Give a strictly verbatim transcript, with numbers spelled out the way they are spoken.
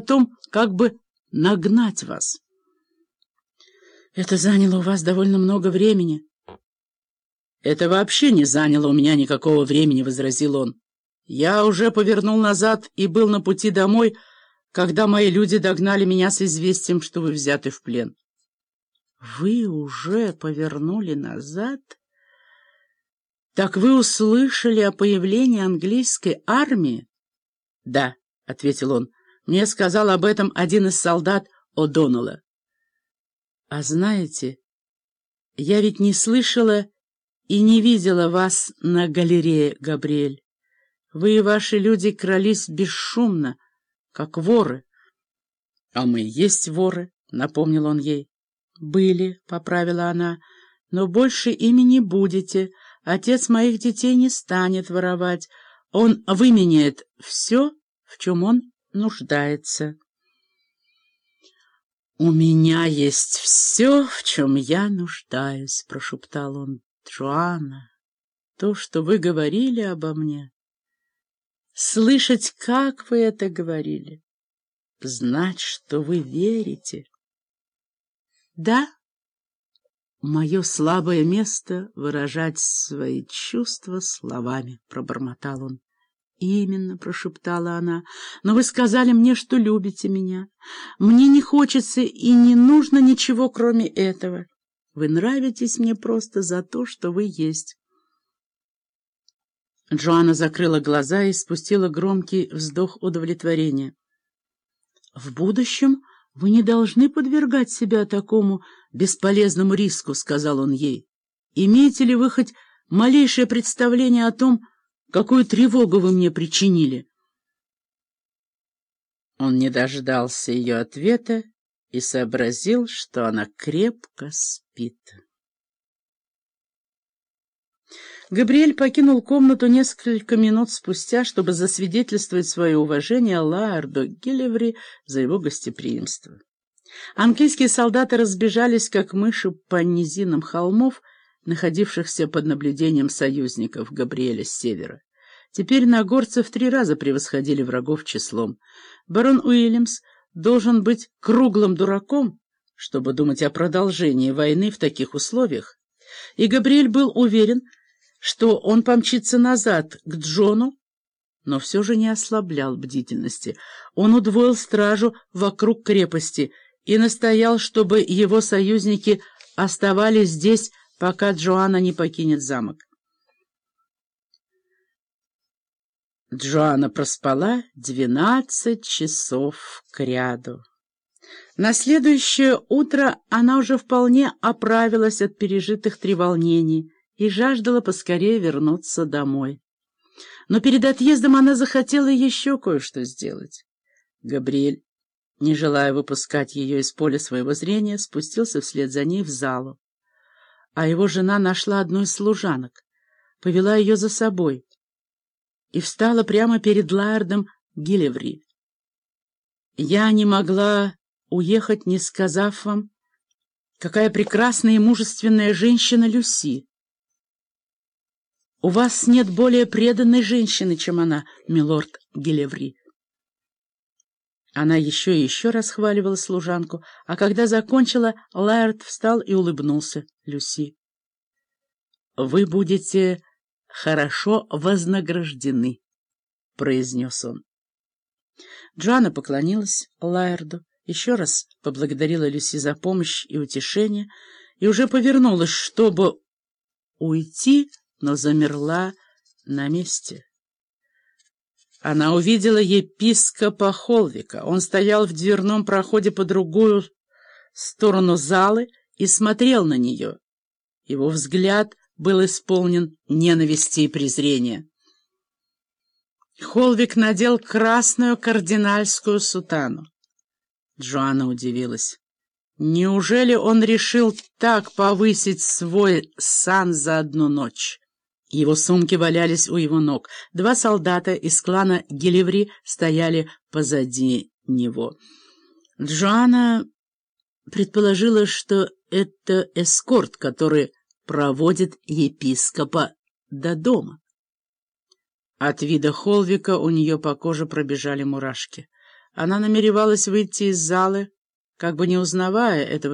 том, как бы нагнать вас. Это заняло у вас довольно много времени. Это вообще не заняло у меня никакого времени, — возразил он. Я уже повернул назад и был на пути домой, когда мои люди догнали меня с известием, что вы взяты в плен. Вы уже повернули назад? Так вы услышали о появлении английской армии? Да, — ответил он. Мне сказал об этом один из солдат О'Доннелла. А знаете, я ведь не слышала и не видела вас на галерее, Габриэль. Вы и ваши люди крались бесшумно, как воры. — А мы и есть воры, — напомнил он ей. — Были, — поправила она, — но больше ими не будете. Отец моих детей не станет воровать. Он выменяет все, в чем он нуждается. — У меня есть все, в чем я нуждаюсь, — прошептал он. — Джоанна, то, что вы говорили обо мне, слышать, как вы это говорили, знать, что вы верите. Да, мое слабое место — выражать свои чувства словами, — пробормотал он. «Именно», — прошептала она, — «но вы сказали мне, что любите меня. Мне не хочется и не нужно ничего, кроме этого. Вы нравитесь мне просто за то, что вы есть». Джоанна закрыла глаза и спустила громкий вздох удовлетворения. «В будущем вы не должны подвергать себя такому бесполезному риску», — сказал он ей. «Имеете ли вы хоть малейшее представление о том, какую тревогу вы мне причинили?» Он не дождался ее ответа и сообразил, что она крепко спит. Габриэль покинул комнату несколько минут спустя, чтобы засвидетельствовать свое уважение Лаэрду Гиллеври за его гостеприимство. Английские солдаты разбежались, как мыши, по низинам холмов, находившихся под наблюдением союзников Габриэля с севера. Теперь нагорцы в три раза превосходили врагов числом. Барон Уильямс должен быть круглым дураком, чтобы думать о продолжении войны в таких условиях, и Габриэль был уверен, что он помчится назад к Джону, но все же не ослаблял бдительности. Он удвоил стражу вокруг крепости и настоял, чтобы его союзники оставались здесь, пока Джоанна не покинет замок. Джоанна проспала двенадцать часов кряду. На следующее утро она уже вполне оправилась от пережитых треволнений и жаждала поскорее вернуться домой. Но перед отъездом она захотела еще кое-что сделать. Габриэль, не желая выпускать ее из поля своего зрения, спустился вслед за ней в залу. А его жена нашла одну из служанок, повела ее за собой и встала прямо перед Лаэрдом Гиллеври. «Я не могла уехать, не сказав вам, какая прекрасная и мужественная женщина Люси. У вас нет более преданной женщины, чем она, милорд Гиллеври». Она еще и еще расхваливала служанку, а когда закончила, Лаэрд встал и улыбнулся Люси. «Вы будете хорошо вознаграждены», — произнес он. Джоанна поклонилась Лаэрду, еще раз поблагодарила Люси за помощь и утешение, и уже повернулась, чтобы уйти, но замерла на месте. Она увидела епископа Холвика. Он стоял в дверном проходе по другую сторону залы и смотрел на нее. Его взгляд был исполнен ненависти и презрения. Холвик надел красную кардинальскую сутану. Джоанна удивилась. Неужели он решил так повысить свой сан за одну ночь? Его сумки валялись у его ног. Два солдата из клана Гиллеври стояли позади него. Джоанна предположила, что это эскорт, который проводит епископа до дома. От вида Холвика у нее по коже пробежали мурашки. Она намеревалась выйти из залы, как бы не узнавая этого